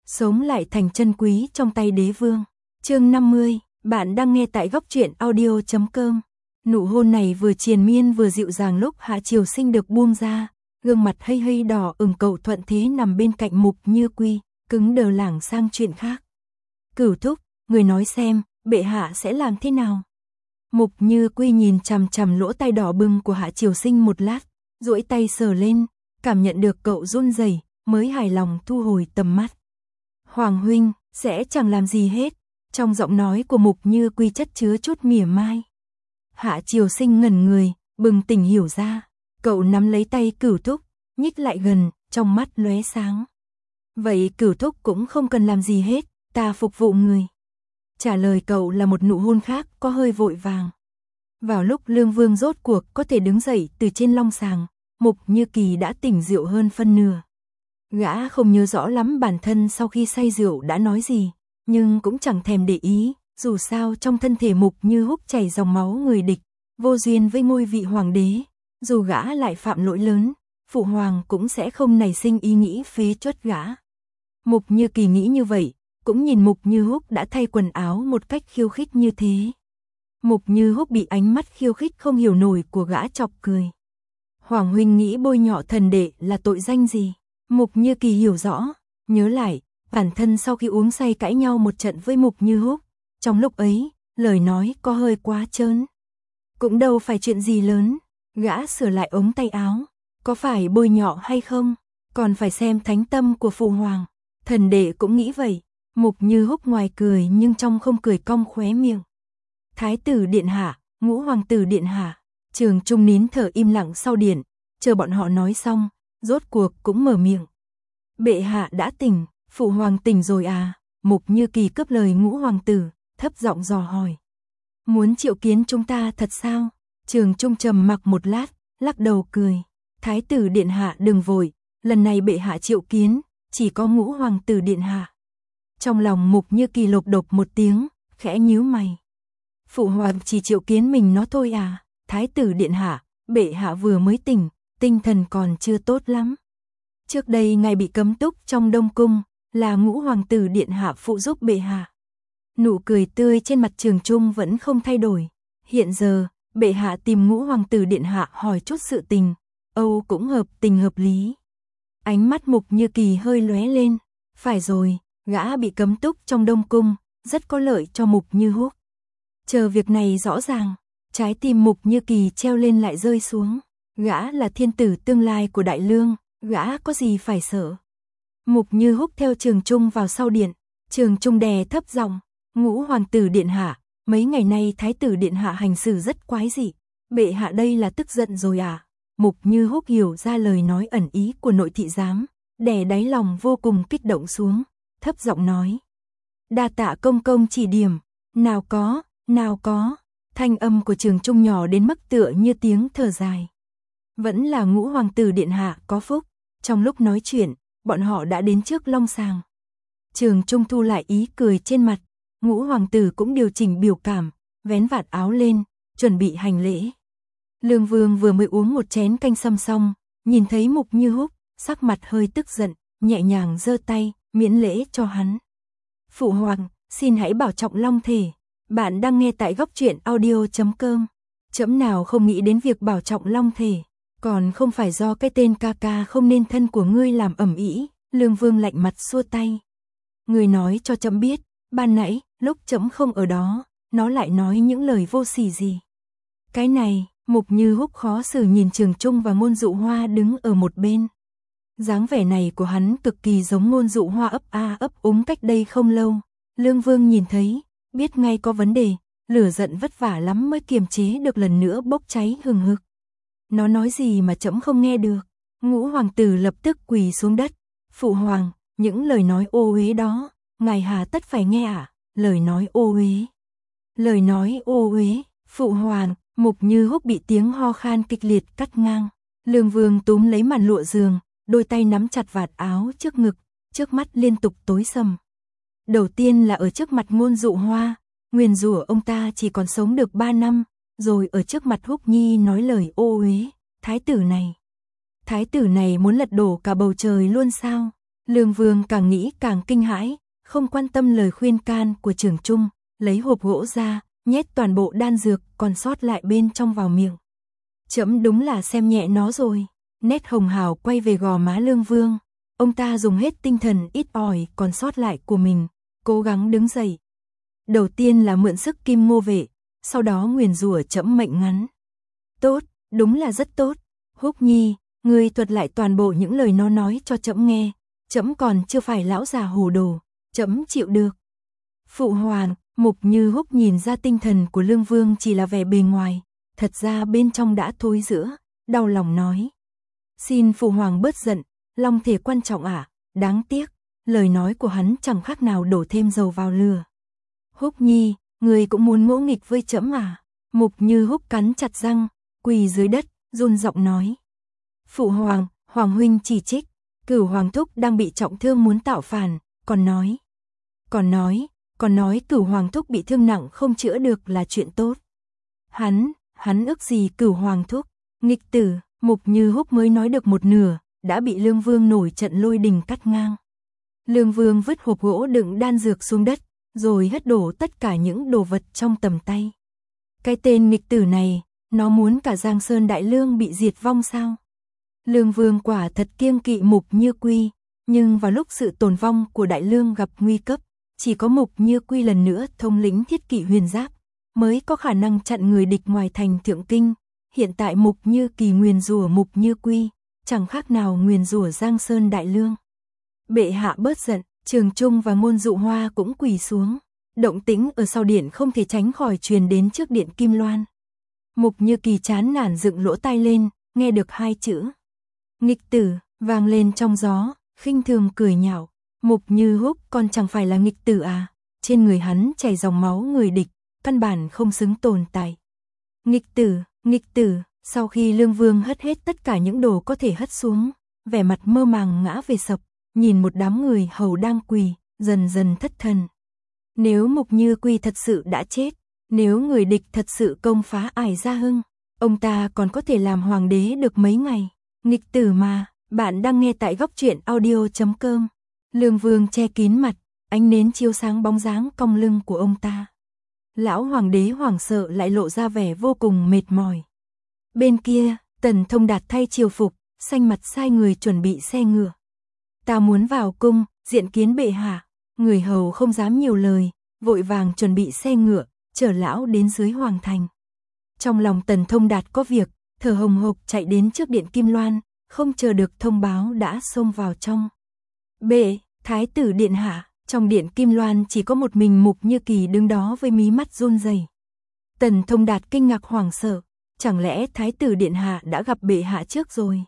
sống lại thành chân quý trong tay đế vương. Chương 50, bạn đang nghe tại góc truyện audio.com. Nụ hôn này vừa triền miên vừa dịu dàng lúc Hạ Triều Sinh được buông ra, gương mặt hơi hơi đỏ ửng, cậu thuận thế nằm bên cạnh Mục Như Quy, cứng đờ lảng sang chuyện khác. Cửu thúc, người nói xem, bệ hạ sẽ làm thế nào? Mục Như Quy nhìn chằm chằm lỗ tai đỏ bừng của Hạ Triều Sinh một lát, duỗi tay sờ lên, cảm nhận được cậu run rẩy, mới hài lòng thu hồi tầm mắt. Hoàng huynh, sẽ chẳng làm gì hết. Trong giọng nói của Mục Như Quy chất chứa chút mỉa mai. Hạ Triều Sinh ngẩn người, bừng tỉnh hiểu ra. Cậu nắm lấy tay Cửu thúc, nhích lại gần, trong mắt lóe sáng. Vậy Cửu thúc cũng không cần làm gì hết, ta phục vụ người. Trả lời cậu là một nụ hôn khác, có hơi vội vàng. Vào lúc Lương Vương rốt cuộc có thể đứng dậy từ trên long sàng, Mục Như Kỳ đã tỉnh rượu hơn phân nửa. Gã không nhớ rõ lắm bản thân sau khi say rượu đã nói gì, nhưng cũng chẳng thèm để ý, dù sao trong thân thể Mục Như Húc chảy dòng máu người địch, vô duyên với ngôi vị hoàng đế, dù gã lại phạm lỗi lớn, phụ hoàng cũng sẽ không nảy sinh ý nghĩ phế truất gã. Mục Như Kỳ nghĩ như vậy, cũng nhìn Mục Như Húc đã thay quần áo một cách khiêu khích như thế. Mục Như Húc bị ánh mắt khiêu khích không hiểu nổi của gã chọc cười. Hoàng huynh nghĩ bôi nhọ thần đệ là tội danh gì? Mục Như Kỳ hiểu rõ, nhớ lại, bản thân sau khi uống say cãi nhau một trận với Mục Như Húc, trong lúc ấy, lời nói có hơi quá trớn. Cũng đâu phải chuyện gì lớn, gã sửa lại ống tay áo, có phải bôi nhọ hay không, còn phải xem thánh tâm của phụ hoàng. Thần đệ cũng nghĩ vậy. Mục Như Húc ngoài cười nhưng trong không cười, cong khóe miệng. Thái tử điện hạ, ngũ hoàng tử điện hạ. Trường Trung nín thở im lặng sau điện, chờ bọn họ nói xong, rốt cuộc cũng mở miệng. Bệ hạ đã tỉnh, phụ hoàng tỉnh rồi à? Mục Như Kỳ cướp lời ngũ hoàng tử, thấp giọng dò hỏi. Muốn triệu kiến chúng ta thật sao? Trường Trung trầm mặc một lát, lắc đầu cười. Thái tử điện hạ đừng vội, lần này bệ hạ triệu kiến, chỉ có ngũ hoàng tử điện hạ. Trong lòng Mục Như Kỳ lộc độc một tiếng, khẽ nhíu mày. Phụ hoàng chỉ triệu kiến mình nó thôi à? Thái tử điện hạ, bệ hạ vừa mới tỉnh, tinh thần còn chưa tốt lắm. Trước đây ngài bị cấm túc trong Đông Cung, là ngũ hoàng tử điện hạ phụ giúp bệ hạ. Nụ cười tươi trên mặt Trường Trung vẫn không thay đổi. Hiện giờ, bệ hạ tìm ngũ hoàng tử điện hạ hỏi chút sự tình, Âu cũng hợp tình hợp lý. Ánh mắt Mục Như Kỳ hơi lóe lên. Phải rồi, gã bị cấm túc trong Đông Cung, rất có lợi cho Mục Như Húc. Chờ việc này rõ ràng, trái tim Mục Như Kỳ treo lên lại rơi xuống. Gã là thiên tử tương lai của Đại Lương, gã có gì phải sợ. Mục Như Húc theo Trường Trung vào sau điện, Trường Trung đè thấp giọng, ngũ hoàng tử điện hạ, mấy ngày nay thái tử điện hạ hành xử rất quái dị, bệ hạ đây là tức giận rồi à? Mục Như Húc hiểu ra lời nói ẩn ý của nội thị giám, đè đáy lòng vô cùng kích động xuống, thấp giọng nói. Đa tạ công công chỉ điểm, nào có, thanh âm của Trường Trung nhỏ đến mức tựa như tiếng thở dài. Vẫn là ngũ hoàng tử điện hạ có phúc. Trong lúc nói chuyện, bọn họ đã đến trước long sàng. Trường Trung thu lại ý cười trên mặt, ngũ hoàng tử cũng điều chỉnh biểu cảm, vén vạt áo lên, chuẩn bị hành lễ. Lương Vương vừa mới uống một chén canh sâm xong, nhìn thấy Mục Như Húc, sắc mặt hơi tức giận, nhẹ nhàng giơ tay, miễn lễ cho hắn. Phụ hoàng, xin hãy bảo trọng long thể. Bạn đang nghe tại góc truyện audio.com. Trẫm nào không nghĩ đến việc bảo trọng long thể, còn không phải do cái tên ca ca không nên thân của ngươi làm ầm ĩ. Lương Vương lạnh mặt xua tay. Ngươi nói cho trẫm biết, ban nãy, lúc trẫm không ở đó, nó lại nói những lời vô sỉ gì. Cái này, Mục Như Húc khó xử nhìn Trường Trung và Ngôn Dụ Hoa đứng ở một bên. Dáng vẻ này của hắn cực kỳ giống Ngôn Dụ Hoa ấp a ấp úng cách đây không lâu. Lương Vương nhìn thấy, biết ngay có vấn đề, lửa giận vất vả lắm mới kiềm chế được lần nữa bốc cháy hừng hực. Nó nói gì mà trẫm không nghe được? Ngũ hoàng tử lập tức quỳ xuống đất. Phụ hoàng, những lời nói ô uế đó, ngài hà tất phải nghe à? Lời nói ô uế. Lời nói ô uế, phụ hoàng. Mục Như Húc bị tiếng ho khan kịch liệt cắt ngang. Lương Vương túm lấy màn lụa giường, đôi tay nắm chặt vạt áo trước ngực, trước mắt liên tục tối sầm. Đầu tiên là ở trước mặt Ngôn Dụ Hoa, nguyền rủa ông ta chỉ còn sống được 3 năm, rồi ở trước mặt Húc Nhi nói lời ô uế. Thái tử này muốn lật đổ cả bầu trời luôn sao? Lương Vương càng nghĩ càng kinh hãi, không quan tâm lời khuyên can của Trường Trung, lấy hộp gỗ ra, nhét toàn bộ đan dược còn sót lại bên trong vào miệng. Trẫm đúng là xem nhẹ nó rồi. Nét hồng hào quay về gò má Lương Vương, ông ta dùng hết tinh thần ít ỏi còn sót lại của mình, cố gắng đứng dậy. Đầu tiên là mượn sức Kim Ngô Vệ, sau đó nguyền rủa trẫm mệnh ngắn. Tốt, đúng là rất tốt. Húc Nhi, ngươi thuật lại toàn bộ những lời nó nói cho trẫm nghe, trẫm còn chưa phải lão già hồ đồ, trẫm chịu được. Phụ hoàng, Mục Như Húc nhìn ra tinh thần của Lương Vương chỉ là vẻ bề ngoài, thật ra bên trong đã thối rữa, đau lòng nói. Xin phụ hoàng bớt giận, long thể quan trọng ạ, đáng tiếc, lời nói của hắn chẳng khác nào đổ thêm dầu vào lửa. Húc Nhi, người cũng muốn ngỗ nghịch với trẫm à? Mục Như Húc cắn chặt răng, quỳ dưới đất, run giọng nói. Phụ hoàng, hoàng huynh chỉ trích, Cửu hoàng thúc đang bị trọng thương muốn tạo phản, còn nói Cửu hoàng thúc bị thương nặng không chữa được là chuyện tốt. Hắn ước gì Cửu hoàng thúc, nghịch tử. Mục Như Húc mới nói được một nửa, đã bị Lương Vương nổi trận lôi đình cắt ngang. Lương Vương vứt hộp gỗ đựng đan dược xuống đất, rồi hất đổ tất cả những đồ vật trong tầm tay. Cái tên nghịch tử này, nó muốn cả Giang Sơn Đại Lương bị diệt vong sao? Lương Vương quả thật kiêng kỵ Mục Như Quy, nhưng vào lúc sự tồn vong của Đại Lương gặp nguy cấp, chỉ có Mục Như Quy lần nữa thống lĩnh Thiết Kỵ Huyền Giáp, mới có khả năng chặn người địch ngoài thành Thượng Kinh. Hiện tại Mục Như Kỳ nguyền rủa Mục Như Quy, chẳng khác nào nguyền rủa Giang Sơn Đại Lương. Bệ hạ bớt giận, Trường Trung và Ngôn Dụ Hoa cũng quỳ xuống. Động tĩnh ở sau điện không thể tránh khỏi truyền đến trước điện Kim Loan. Mục Như Kỳ chán nản dựng lỗ tai lên, nghe được hai chữ nghịch tử vang lên trong gió, khinh thường cười nhạo. Mục Như Húc còn chẳng phải là nghịch tử à? Trên người hắn chảy dòng máu người địch, căn bản không xứng tồn tại. Nghịch tử, sau khi Lương Vương hất hết tất cả những đồ có thể hất xuống, vẻ mặt mơ màng ngã về sập, nhìn một đám người hầu đang quỳ, dần dần thất thần. Nếu Mục Như Quy thật sự đã chết, nếu người địch thật sự công phá Ải Gia Hưng, ông ta còn có thể làm hoàng đế được mấy ngày. Nghịch tử mà, bạn đang nghe tại góc truyện audio.com. Lương Vương che kín mặt, ánh nến chiếu sáng bóng dáng cong lưng của ông ta. Lão hoàng đế hoảng sợ lại lộ ra vẻ vô cùng mệt mỏi. Bên kia, Tần Thông Đạt thay triều phục, xanh mặt sai người chuẩn bị xe ngựa. Ta muốn vào cung, diện kiến bệ hạ. Người hầu không dám nhiều lời, vội vàng chuẩn bị xe ngựa, chở lão đến dưới hoàng thành. Trong lòng Tần Thông Đạt có việc, thở hồng hộc chạy đến trước điện Kim Loan, không chờ được thông báo đã xông vào trong. Bệ, thái tử điện hạ. Trong điện Kim Loan chỉ có một mình Mục Như Kỳ đứng đó với mí mắt run rẩy. Tần Thông Đạt kinh ngạc hoảng sợ, chẳng lẽ thái tử điện hạ đã gặp bệ hạ trước rồi?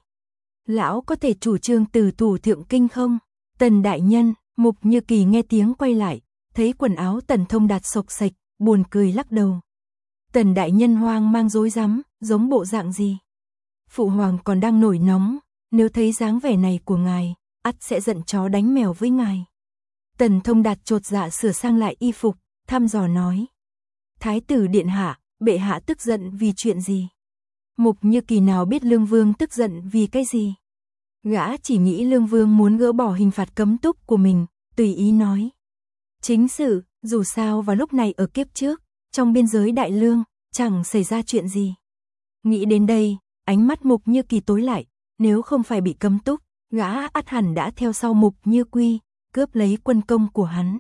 Lão có thể chủ trương từ thủ Thượng Kinh không? Tần đại nhân, Mục Như Kỳ nghe tiếng quay lại, thấy quần áo Tần Thông Đạt xộc xệch, buồn cười lắc đầu. Tần đại nhân hoang mang rối rắm, giống bộ dạng gì? Phụ hoàng còn đang nổi nóng, nếu thấy dáng vẻ này của ngài, ắt sẽ giận chó đánh mèo với ngài. Tần Thông Đạt chột dạ sửa sang lại y phục, thăm dò nói. Thái tử điện hạ, bệ hạ tức giận vì chuyện gì? Mục Như Kỳ nào biết Lương Vương tức giận vì cái gì? Gã chỉ nghĩ Lương Vương muốn gỡ bỏ hình phạt cấm túc của mình, tùy ý nói. Chính sự, dù sao vào lúc này ở kiếp trước, trong biên giới Đại Lương, chẳng xảy ra chuyện gì. Nghĩ đến đây, ánh mắt Mục Như Kỳ tối lại, nếu không phải bị cấm túc, gã ắt hẳn đã theo sau Mục Như Quy, cướp lấy quân công của hắn.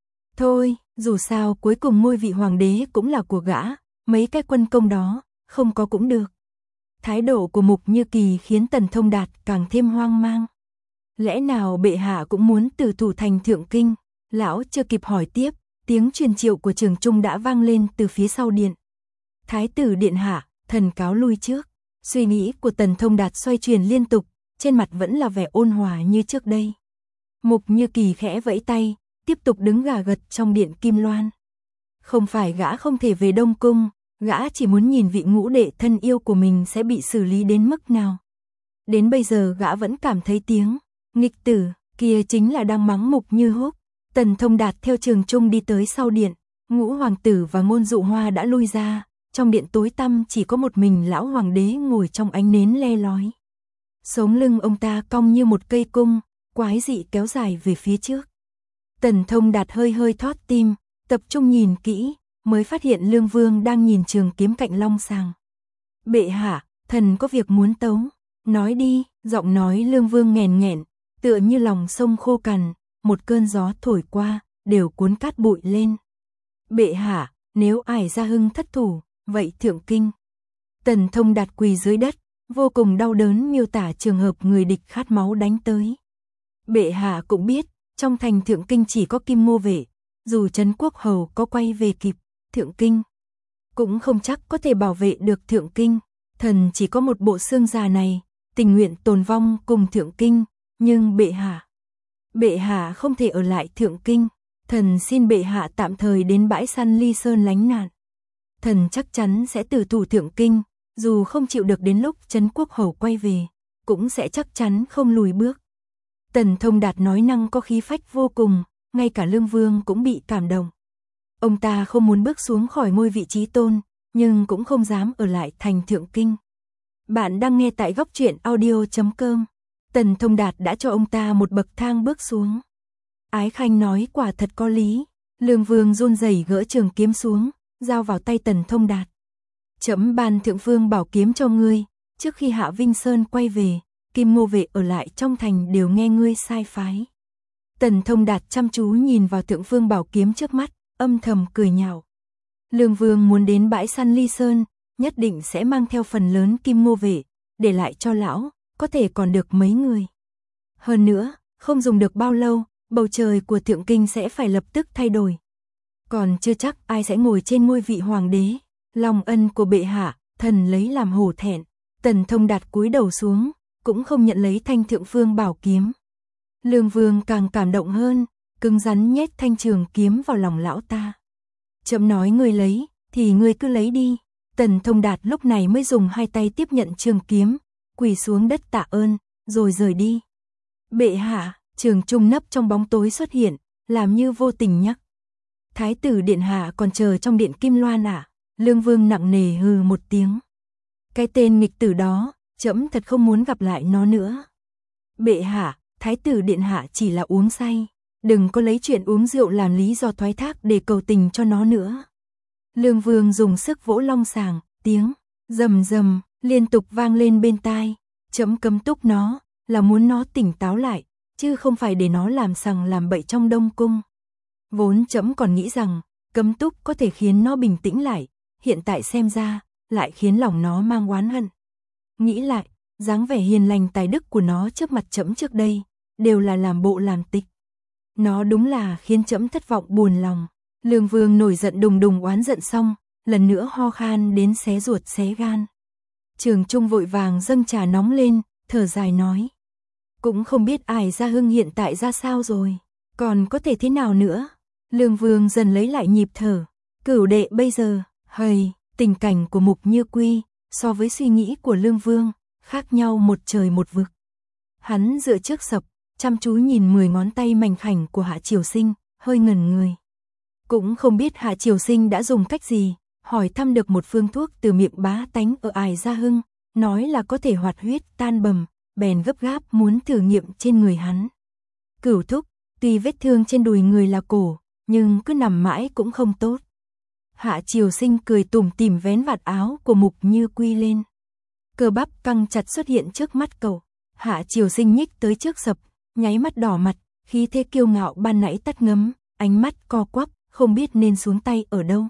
Thôi, dù sao cuối cùng ngôi vị hoàng đế cũng là của gã, mấy cái quân công đó, không có cũng được. Thái độ của Mục Như Kỳ khiến Tần Thông Đạt càng thêm hoang mang. Lẽ nào bệ hạ cũng muốn từ thủ thành Thượng Kinh? Lão chưa kịp hỏi tiếp, tiếng truyền triệu của Trường Trung đã vang lên từ phía sau điện. Thái tử điện hạ, thần cáo lui trước. Suy nghĩ của Tần Thông Đạt xoay chuyển liên tục, trên mặt vẫn là vẻ ôn hòa như trước đây. Mục Như Kỳ khẽ vẫy tay, tiếp tục đứng gà gật trong điện Kim Loan. Không phải gã không thể về Đông Cung, gã chỉ muốn nhìn vị ngũ đệ thân yêu của mình sẽ bị xử lý đến mức nào. Đến bây giờ gã vẫn cảm thấy tiếng nghịch tử kia chính là đang mắng Mục Như Húc. Tần Thông Đạt theo Trường Trung đi tới sau điện, Ngũ hoàng tử và Ngôn Dụ Hoa đã lui ra, trong điện tối tăm chỉ có một mình lão hoàng đế ngồi trong ánh nến le lói. Sống lưng ông ta cong như một cây cung, quái dị kéo dài về phía trước. Tần Thông Đạt hơi hơi thót tim, tập trung nhìn kỹ, mới phát hiện Lương Vương đang nhìn trường kiếm cạnh long sàng. Bệ hạ, thần có việc muốn tấu. Nói đi, giọng nói Lương Vương nghèn nghẹn, tựa như lòng sông khô cằn, một cơn gió thổi qua, đều cuốn cát bụi lên. Bệ hạ, nếu Ải Gia Hưng thất thủ, vậy thượng kinh. Tần Thông Đạt quỳ dưới đất, vô cùng đau đớn miêu tả trường hợp người địch khát máu đánh tới. Bệ hạ cũng biết, trong thành thượng kinh chỉ có Kim Ngô vệ, dù Trấn Quốc Hầu có quay về kịp, thượng kinh cũng không chắc có thể bảo vệ được thượng kinh. Thần chỉ có một bộ xương già này, tình nguyện tồn vong cùng thượng kinh, nhưng bệ hạ không thể ở lại thượng kinh. Thần xin bệ hạ tạm thời đến bãi săn Ly Sơn lánh nạn. Thần chắc chắn sẽ tử thủ thượng kinh, dù không chịu được đến lúc Trấn Quốc Hầu quay về, cũng sẽ chắc chắn không lùi bước. Tần Thông Đạt nói năng có khí phách vô cùng, ngay cả Lương Vương cũng bị cảm động. Ông ta không muốn bước xuống khỏi ngôi vị trí tôn, nhưng cũng không dám ở lại thành thượng kinh. Bạn đang nghe tại góc truyện audio.com. Tần Thông Đạt đã cho ông ta một bậc thang bước xuống. Ái Khanh nói quả thật có lý. Lương Vương run rẩy gỡ trường kiếm xuống, giao vào tay Tần Thông Đạt. Trẫm ban thượng phương bảo kiếm cho ngươi, trước khi Hạ Vinh Sơn quay về, Kim Ngô vệ ở lại trong thành đều nghe ngươi sai phái. Tần Thông Đạt chăm chú nhìn vào thượng phương bảo kiếm trước mắt, âm thầm cười nhạo. Lương Vương muốn đến bãi săn Ly Sơn, nhất định sẽ mang theo phần lớn Kim Ngô vệ, để lại cho lão, có thể còn được mấy người. Hơn nữa, không dùng được bao lâu, bầu trời của thượng kinh sẽ phải lập tức thay đổi. Còn chưa chắc ai sẽ ngồi trên ngôi vị hoàng đế. Lòng ân của bệ hạ, thần lấy làm hổ thẹn. Tần Thông Đạt cúi đầu xuống, cũng không nhận lấy thanh thượng phương bảo kiếm. Lương Vương càng cảm động hơn, cứng rắn nhét thanh trường kiếm vào lòng lão ta. Chậm nói ngươi lấy, thì ngươi cứ lấy đi. Tần Thông Đạt lúc này mới dùng hai tay tiếp nhận trường kiếm, quỳ xuống đất tạ ơn, rồi rời đi. Bệ hạ, Trường Trung nấp trong bóng tối xuất hiện, làm như vô tình nhắc. Thái tử điện hạ còn chờ trong điện Kim Loan à? Lương Vương nặng nề hừ một tiếng. Cái tên nghịch tử đó, trẫm thật không muốn gặp lại nó nữa. Bệ hạ, Thái tử điện hạ chỉ là uống say, đừng có lấy chuyện uống rượu làm lý do thoái thác để cầu tình cho nó nữa. Lương Vương dùng sức vỗ long sàng, tiếng rầm rầm liên tục vang lên bên tai. Trẫm cấm túc nó, là muốn nó tỉnh táo lại, chứ không phải để nó làm sằng làm bậy trong Đông cung. Vốn trẫm còn nghĩ rằng cấm túc có thể khiến nó bình tĩnh lại, hiện tại xem ra lại khiến lòng nó mang oán hận. Nghĩ lại, dáng vẻ hiền lành tài đức của nó trước mặt trẫm trước đây đều là làm bộ làm tịch. Nó đúng là khiến trẫm thất vọng buồn lòng. Lương Vương nổi giận đùng đùng oán giận xong, lần nữa ho khan đến xé ruột xé gan. Trường Trung vội vàng dâng trà nóng lên, thở dài nói: cũng không biết Ải Gia Hưng hiện tại ra sao rồi, còn có thể thế nào nữa. Lương Vương dần lấy lại nhịp thở. Cửu đệ bây giờ, tình cảnh của Mục Như Quy so với suy nghĩ của Lương Vương khác nhau một trời một vực. Hắn dựa trước sập, chăm chú nhìn 10 ngón tay mảnh khảnh của Hạ Triều Sinh, hơi ngẩn người. Cũng không biết Hạ Triều Sinh đã dùng cách gì, hỏi thăm được một phương thuốc từ miệng bá tánh ở Ải Gia Hưng, nói là có thể hoạt huyết tan bầm, bèn gấp gáp muốn thử nghiệm trên người hắn. Cửu thúc, tuy vết thương trên đùi người là cổ, nhưng cứ nằm mãi cũng không tốt. Hạ Triều Sinh cười tủm tỉm vén vạt áo của Mục Như Quy lên. Cơ bắp căng chặt xuất hiện trước mắt cậu. Hạ Triều Sinh nhích tới trước sập, nháy mắt đỏ mặt, khí thế kiêu ngạo ban nãy tắt ngấm, ánh mắt co quắp, không biết nên xuống tay ở đâu.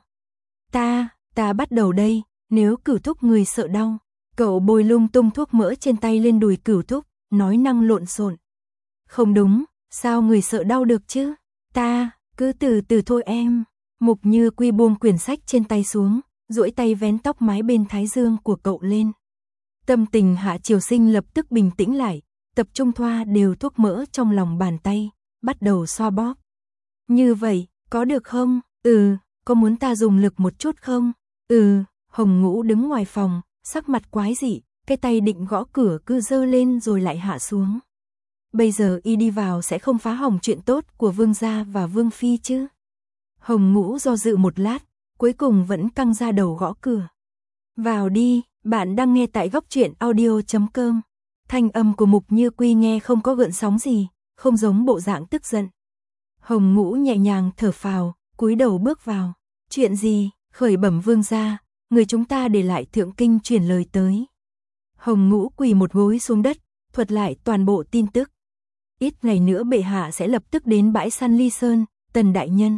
Ta bắt đầu đây, nếu Cửu thúc người sợ đau. Cậu bôi lung tung thuốc mỡ trên tay lên đùi Cửu thúc, nói năng lộn xộn. Không đúng, sao người sợ đau được chứ? Cứ từ từ thôi em. Mục Như Quy buông quyển sách trên tay xuống, duỗi tay vén tóc mái bên thái dương của cậu lên. Tâm tình Hạ Triều Sinh lập tức bình tĩnh lại, tập trung thoa đều thuốc mỡ trong lòng bàn tay, bắt đầu xoa bóp. Như vậy, có được không? Có muốn ta dùng lực một chút không? Hồng Ngũ đứng ngoài phòng, sắc mặt quái dị, cái tay định gõ cửa cứ giơ lên rồi lại hạ xuống. Bây giờ y đi vào sẽ không phá hỏng chuyện tốt của Vương gia và Vương phi chứ? Hồng Ngũ do dự một lát, cuối cùng vẫn căng ra đầu gõ cửa. Vào đi, bạn đang nghe tại góc truyện audio.com. Thanh âm của Mục Như Quy nghe không có gợn sóng gì, không giống bộ dạng tức giận. Hồng Ngũ nhẹ nhàng thở phào, cúi đầu bước vào. Chuyện gì? Khởi bẩm vương gia, người chúng ta để lại thượng kinh truyền lời tới. Hồng Ngũ quỳ một gối xuống đất, thuật lại toàn bộ tin tức. Ít ngày nữa bệ hạ sẽ lập tức đến bãi săn Ly Sơn, Tần đại nhân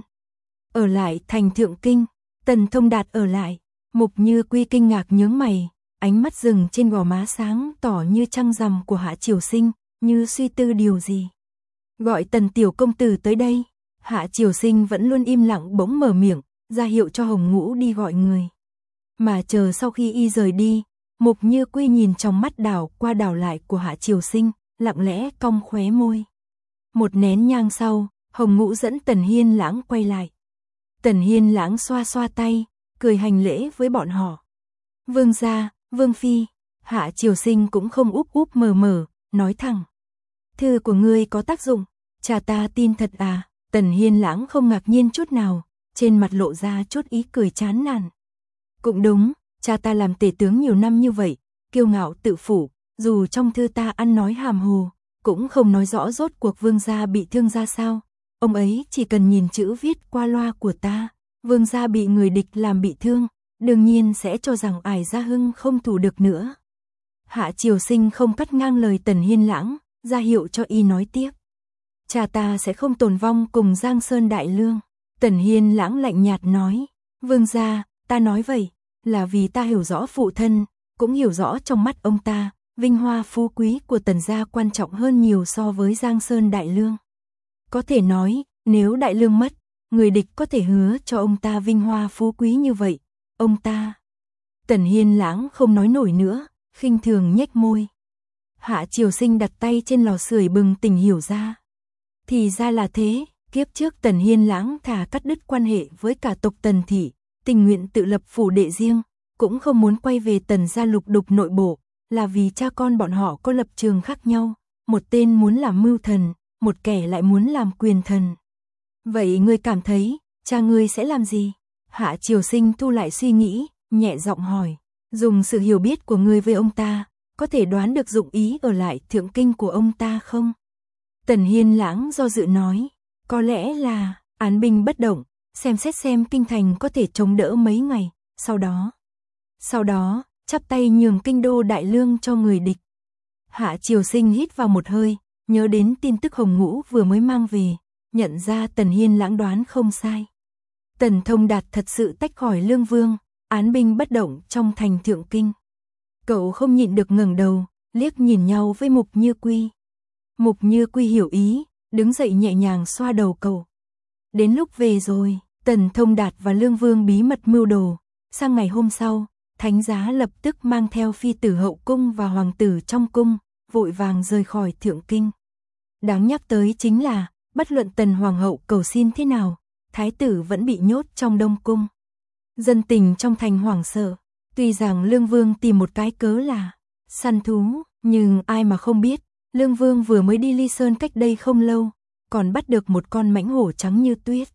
ở lại thành thượng kinh. Tần Thông Đạt ở lại. Mục Như Quy kinh ngạc nhướng mày, ánh mắt dừng trên gò má sáng tỏ như trăng rằm của Hạ Triều Sinh, như suy tư điều gì. Gọi Tần tiểu công tử tới đây. Hạ Triều Sinh vẫn luôn im lặng bỗng mở miệng, ra hiệu cho Hồng Ngũ đi gọi người. Mà chờ sau khi y rời đi, Mục Như Quy nhìn trong mắt đảo qua đảo lại của Hạ Triều Sinh, lặng lẽ cong khóe môi. Một nén nhang sau, Hồng Ngũ dẫn Tần Hiên Lãng quay lại. Tần Hiên Lãng xoa xoa tay, cười hành lễ với bọn họ. Vương gia, vương phi. Hạ Triều Sinh cũng không úp úp mờ mờ, nói thẳng. Thư của ngươi có tác dụng, cha ta tin thật à? Tần Hiên Lãng không ngạc nhiên chút nào, trên mặt lộ ra chút ý cười chán nản. Cũng đúng, cha ta làm tể tướng nhiều năm như vậy, kiêu ngạo tự phụ, dù trong thư ta ăn nói hàm hồ, cũng không nói rõ rốt cuộc vương gia bị thương ra sao. Ông ấy chỉ cần nhìn chữ viết qua loa của ta, vương gia bị người địch làm bị thương, đương nhiên sẽ cho rằng Ải Gia Hưng không thủ được nữa. Hạ Triều Sinh không cắt ngang lời Tần Hiên Lãng, ra hiệu cho y nói tiếp. Cha ta sẽ không tồn vong cùng Giang Sơn Đại Lương. Tần Hiên Lãng lạnh nhạt nói. Vương gia, ta nói vậy, là vì ta hiểu rõ phụ thân, cũng hiểu rõ trong mắt ông ta, vinh hoa phú quý của Tần gia quan trọng hơn nhiều so với Giang Sơn Đại Lương. Có thể nói, nếu Đại Lương mất, người địch có thể hứa cho ông ta vinh hoa phú quý như vậy, ông ta. Tần Hiên Lãng không nói nổi nữa, khinh thường nhếch môi. Hạ Triều Sinh đặt tay trên lò sưởi bừng tỉnh hiểu ra. Thì ra là thế, kiếp trước Tần Hiên Lãng thà cắt đứt quan hệ với cả tộc Tần thị, tình nguyện tự lập phủ đệ riêng, cũng không muốn quay về Tần gia lục đục nội bộ, là vì cha con bọn họ có lập trường khác nhau, một tên muốn làm mưu thần, một kẻ lại muốn làm quyền thần. Vậy ngươi cảm thấy, cha ngươi sẽ làm gì? Hạ Triều Sinh thu lại suy nghĩ, nhẹ giọng hỏi, dùng sự hiểu biết của ngươi với ông ta, có thể đoán được dụng ý ở lại thượng kinh của ông ta không? Tần Hiên Lãng do dự nói, có lẽ là án binh bất động, xem xét xem kinh thành có thể chống đỡ mấy ngày, sau đó, chắp tay nhường kinh đô Đại Lương cho người địch. Hạ Triều Sinh hít vào một hơi, nhớ đến tin tức Hồng Ngũ vừa mới mang về, nhận ra Tần Hiên Lãng đoán không sai. Tần Thông Đạt thật sự tách khỏi Lương Vương, án binh bất động trong thành thượng kinh. Cậu không nhịn được ngẩng đầu, liếc nhìn nhau với Mục Như Quy. Mục Như Quy hiểu ý, đứng dậy nhẹ nhàng xoa đầu cậu. Đến lúc về rồi, Tần Thông Đạt và Lương Vương bí mật mưu đồ. Sang ngày hôm sau, Thánh giá lập tức mang theo phi tử hậu cung và hoàng tử trong cung, vội vàng rời khỏi thượng kinh. Đáng nhắc tới chính là, bất luận Tần hoàng hậu cầu xin thế nào, thái tử vẫn bị nhốt trong đông cung. Dân tình trong thành hoảng sợ, tuy rằng Lương Vương tìm một cái cớ là săn thú, nhưng ai mà không biết, Lương Vương vừa mới đi Ly Sơn cách đây không lâu, còn bắt được một con mãnh hổ trắng như tuyết.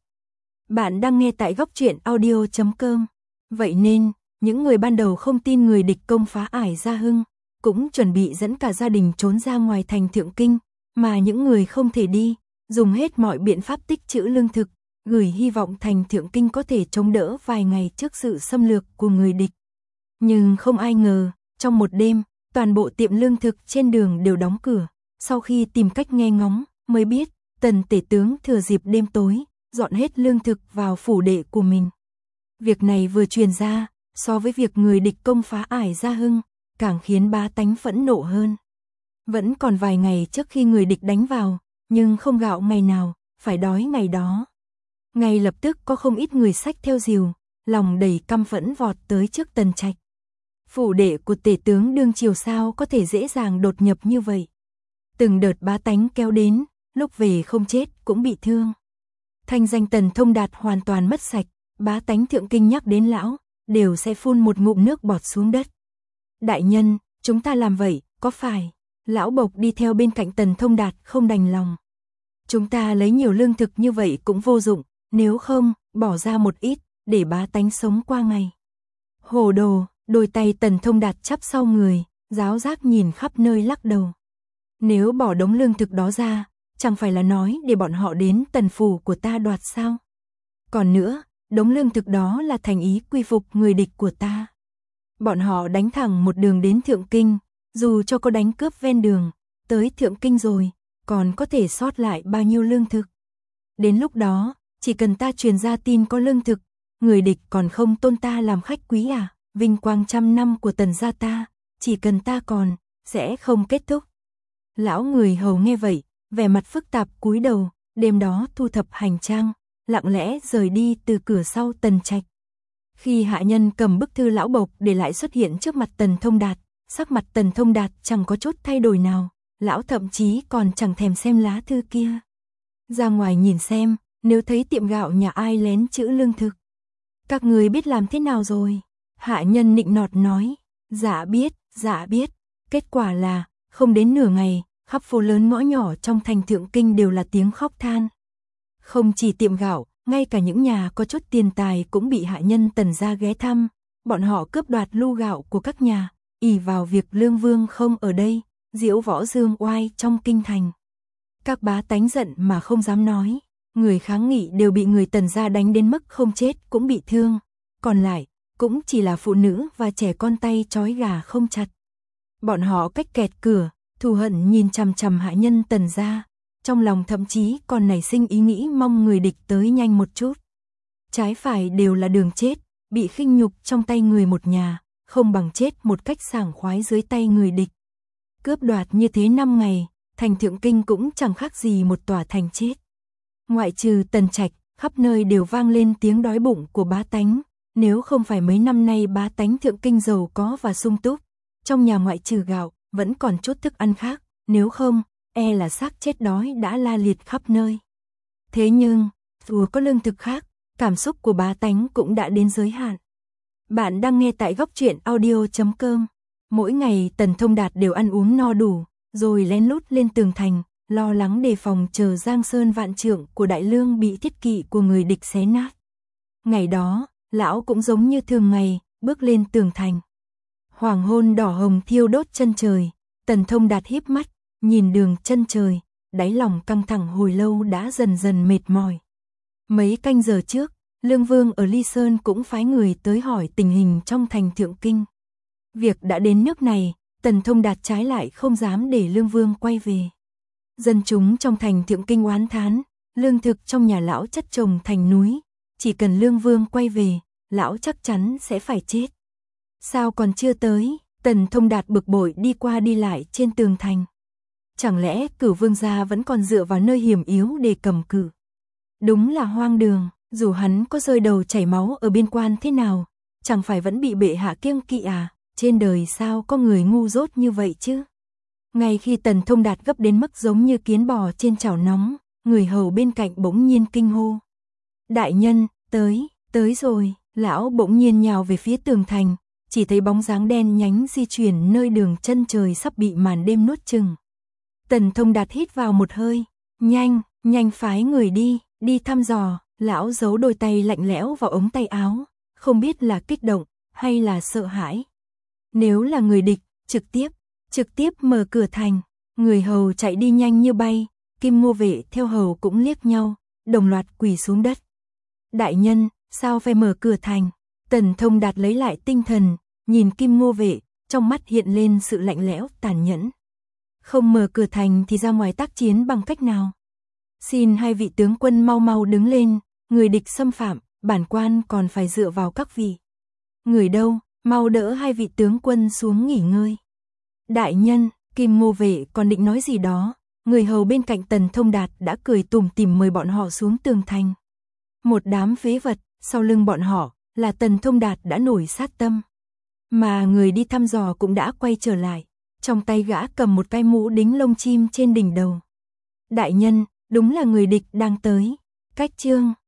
Bạn đang nghe tại goctruyện.audio.com. Vậy nên, những người ban đầu không tin người địch công phá Ải Gia Hưng, cũng chuẩn bị dẫn cả gia đình trốn ra ngoài thành thượng kinh, mà những người không thể đi, dùng hết mọi biện pháp tích trữ lương thực, gửi hy vọng thành thượng kinh có thể chống đỡ vài ngày trước sự xâm lược của người địch. Nhưng không ai ngờ, trong một đêm, toàn bộ tiệm lương thực trên đường đều đóng cửa. Sau khi tìm cách nghe ngóng, mới biết, Tần tể tướng thừa dịp đêm tối, dọn hết lương thực vào phủ đệ của mình. Việc này vừa truyền ra, so với việc người địch công phá Ải Gia Hưng, càng khiến bá tánh phẫn nộ hơn. Vẫn còn vài ngày trước khi người địch đánh vào, nhưng không gạo ngày nào, phải đói ngày đó. Ngay lập tức có không ít người xách theo rìu, lòng đầy căm phẫn vọt tới trước Tần Trạch. Phủ đệ của tể tướng đương triều sao có thể dễ dàng đột nhập như vậy. Từng đợt bá tánh kéo đến, lúc về không chết cũng bị thương. Thanh danh Tần Thông Đạt hoàn toàn mất sạch, bá tánh thượng kinh nhắc đến lão, đều sẽ phun một ngụm nước bọt xuống đất. Đại nhân, chúng ta làm vậy, có phải? Lão Bộc đi theo bên cạnh Tần Thông Đạt không đành lòng. Chúng ta lấy nhiều lương thực như vậy cũng vô dụng, nếu không, bỏ ra một ít, để bá tánh sống qua ngày. Hồ đồ, đôi tay Tần Thông Đạt chắp sau người, giáo giác nhìn khắp nơi lắc đầu. Nếu bỏ đống lương thực đó ra, chẳng phải là nói để bọn họ đến tần phủ của ta đoạt sao? Còn nữa, đống lương thực đó là thành ý quy phục người địch của ta. Bọn họ đánh thẳng một đường đến Thượng Kinh, dù cho có đánh cướp ven đường, tới Thượng Kinh rồi, còn có thể sót lại bao nhiêu lương thực. Đến lúc đó, chỉ cần ta truyền ra tin có lương thực, người địch còn không tôn ta làm khách quý à? Vinh quang trăm năm của Tần gia ta, chỉ cần ta còn, sẽ không kết thúc. Lão người hầu nghe vậy, vẻ mặt phức tạp cúi đầu, đêm đó thu thập hành trang, lặng lẽ rời đi từ cửa sau Tần trạch. Khi hạ nhân cầm bức thư lão bộc để lại xuất hiện trước mặt Tần Thông Đạt, sắc mặt Tần Thông Đạt chẳng có chút thay đổi nào, lão thậm chí còn chẳng thèm xem lá thư kia. Ra ngoài nhìn xem, nếu thấy tiệm gạo nhà ai lén trữ lương thực. Các người biết làm thế nào rồi? Hạ nhân nịnh nọt nói, dạ biết. Kết quả là, không đến nửa ngày, khắp phố lớn ngõ nhỏ trong thành Thượng Kinh đều là tiếng khóc than. Không chỉ tiệm gạo, ngay cả những nhà có chút tiền tài cũng bị hạ nhân Tần gia ghé thăm, bọn họ cướp đoạt lu gạo của các nhà, ỷ vào việc Lương Vương không ở đây, diễu võ dương oai trong kinh thành. Các bá tánh giận mà không dám nói, người kháng nghị đều bị người Tần gia đánh đến mức không chết cũng bị thương, còn lại cũng chỉ là phụ nữ và trẻ con tay trói gà không chặt. Bọn họ cách kẹt cửa, thù hận nhìn chằm chằm hạ nhân Tần gia, trong lòng thậm chí còn nảy sinh ý nghĩ mong người địch tới nhanh một chút. Trái phải đều là đường chết, bị khinh nhục trong tay người một nhà, không bằng chết một cách sảng khoái dưới tay người địch. Cướp đoạt như thế 5 ngày, thành Thượng Kinh cũng chẳng khác gì một tòa thành chết. Ngoại trừ Tần trạch, khắp nơi đều vang lên tiếng đói bụng của bá tánh, nếu không phải mấy năm nay bá tánh Thượng Kinh giàu có và sung túc, trong nhà ngoại trừ gạo, vẫn còn chút thức ăn khác, nếu không, e là xác chết đói đã la liệt khắp nơi. Thế nhưng, dù có lương thực khác, cảm xúc của bá tánh cũng đã đến giới hạn. Bạn đang nghe tại Góc Truyện Audio.com. Mỗi ngày Tần Thông Đạt đều ăn uống no đủ, rồi lén lút lên tường thành, lo lắng đề phòng chờ giang sơn vạn trượng của Đại Lương bị thiết kỵ của người địch xé nát. Ngày đó, lão cũng giống như thường ngày, bước lên tường thành. Hoàng hôn đỏ hồng thiêu đốt chân trời, Tần Thông Đạt híp mắt, nhìn đường chân trời, đáy lòng căng thẳng hồi lâu đã dần dần mệt mỏi. Mấy canh giờ trước, Lương Vương ở Ly Sơn cũng phái người tới hỏi tình hình trong thành Thượng Kinh. Việc đã đến nước này, Tần Thông Đạt trái lại không dám để Lương Vương quay về. Dân chúng trong thành Thượng Kinh oán thán, lương thực trong nhà lão chất chồng thành núi, chỉ cần Lương Vương quay về, lão chắc chắn sẽ phải chết. Sao còn chưa tới? Tần Thông Đạt bực bội đi qua đi lại trên tường thành. Chẳng lẽ Cửu Vương gia vẫn còn dựa vào nơi hiểm yếu để cầm cự? Đúng là hoang đường, dù hắn có rơi đầu chảy máu ở biên quan thế nào, chẳng phải vẫn bị bệ hạ kiêng kỵ à? Trên đời sao có người ngu dốt như vậy chứ? Ngay khi Tần Thông Đạt gấp đến mức giống như kiến bò trên chảo nóng, người hầu bên cạnh bỗng nhiên kinh hô. Đại nhân, tới rồi, lão bỗng nhiên nhào về phía tường thành, chỉ thấy bóng dáng đen nhánh di chuyển nơi đường chân trời sắp bị màn đêm nuốt chửng. Tần Thông Đạt hít vào một hơi, nhanh phái người đi thăm dò, lão giấu đôi tay lạnh lẽo vào ống tay áo, không biết là kích động hay là sợ hãi. Nếu là người địch, trực tiếp mở cửa thành, người hầu chạy đi nhanh như bay, Kim Ngô vệ theo hầu cũng liếc nhau, đồng loạt quỳ xuống đất. Đại nhân, sao phải mở cửa thành? Tần Thông Đạt lấy lại tinh thần, nhìn Kim Ngô vệ, trong mắt hiện lên sự lạnh lẽo tàn nhẫn. Không mở cửa thành thì ra ngoài tác chiến bằng cách nào? Xin hai vị tướng quân mau đứng lên, người địch xâm phạm, bản quan còn phải dựa vào các vị. Người đâu, mau đỡ hai vị tướng quân xuống nghỉ ngơi. Đại nhân, Kim Ngô vệ còn định nói gì đó, người hầu bên cạnh Tần Thông Đạt đã cười tủm tỉm mời bọn họ xuống tường thành. Một đám phế vật, sau lưng bọn họ là Tần Thông Đạt đã nổi sát tâm. Mà người đi thăm dò cũng đã quay trở lại, trong tay gã cầm một cái mũ đính lông chim trên đỉnh đầu. Đại nhân, đúng là người địch đang tới. Cách chương